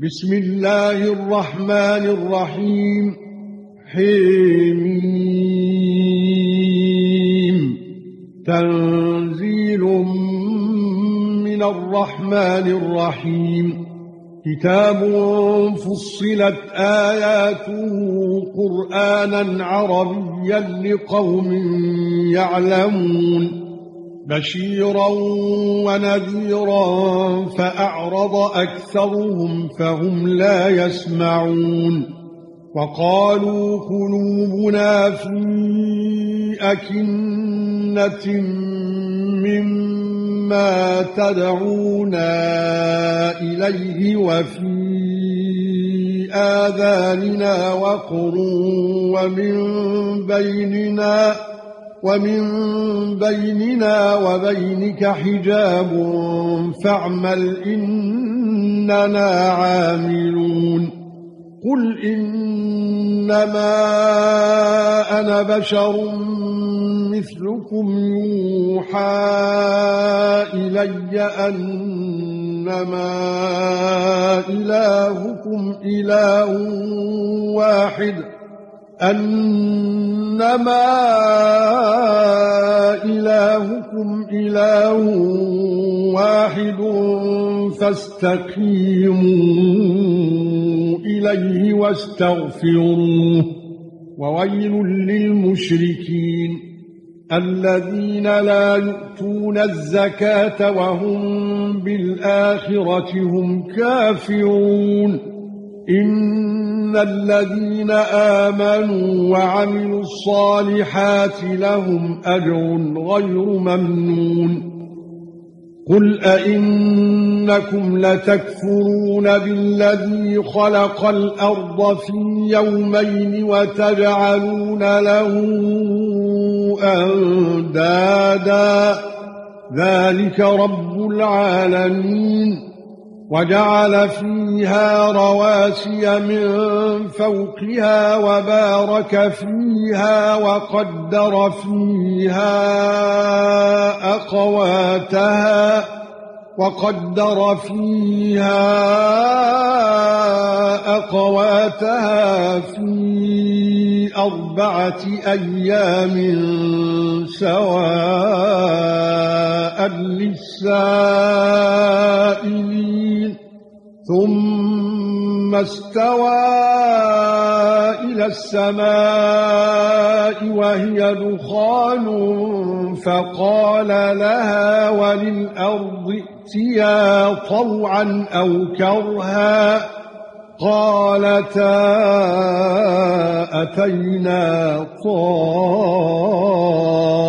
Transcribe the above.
بسم الله الرحمن الرحيم. حميم. تنزيل من الرحمن الرحيم. كتاب فصلت آياته قرآنا عربيا لقوم يعلمون. بشيرا ونذيرا فأعرض أكثرهم فهم لا يسمعون. وقالوا قلوبنا في أكنة مما تدعونا إليه وفي آذاننا وقر ومن بيننا وبينك حجاب فاعمل إننا عاملون. قل إنما أنا بشر مثلكم يوحى إلي أنما إلهكم إله واحد فاستقيموا إليه واستغفروه. وويل للمشركين الذين لا يؤتون الزكاة وهم بالآخرة هم كافرون. إن الذين آمنوا وعملوا الصالحات لهم أجر غير ممنون. قل أئنكم لتكفرون بالذي خلق الأرض في يومين وتجعلون له أندادا ذلك رب العالمين. وجعل فيها رواسي من فوقها وبارك فيها وقدر فيها أقواتها في 4 أيام سواء للسائلين. ثم استوى إلى السماء وهي دخان فقال لها وللأرض ائتيا طوعا أو كرها قالتا أتينا طائعين.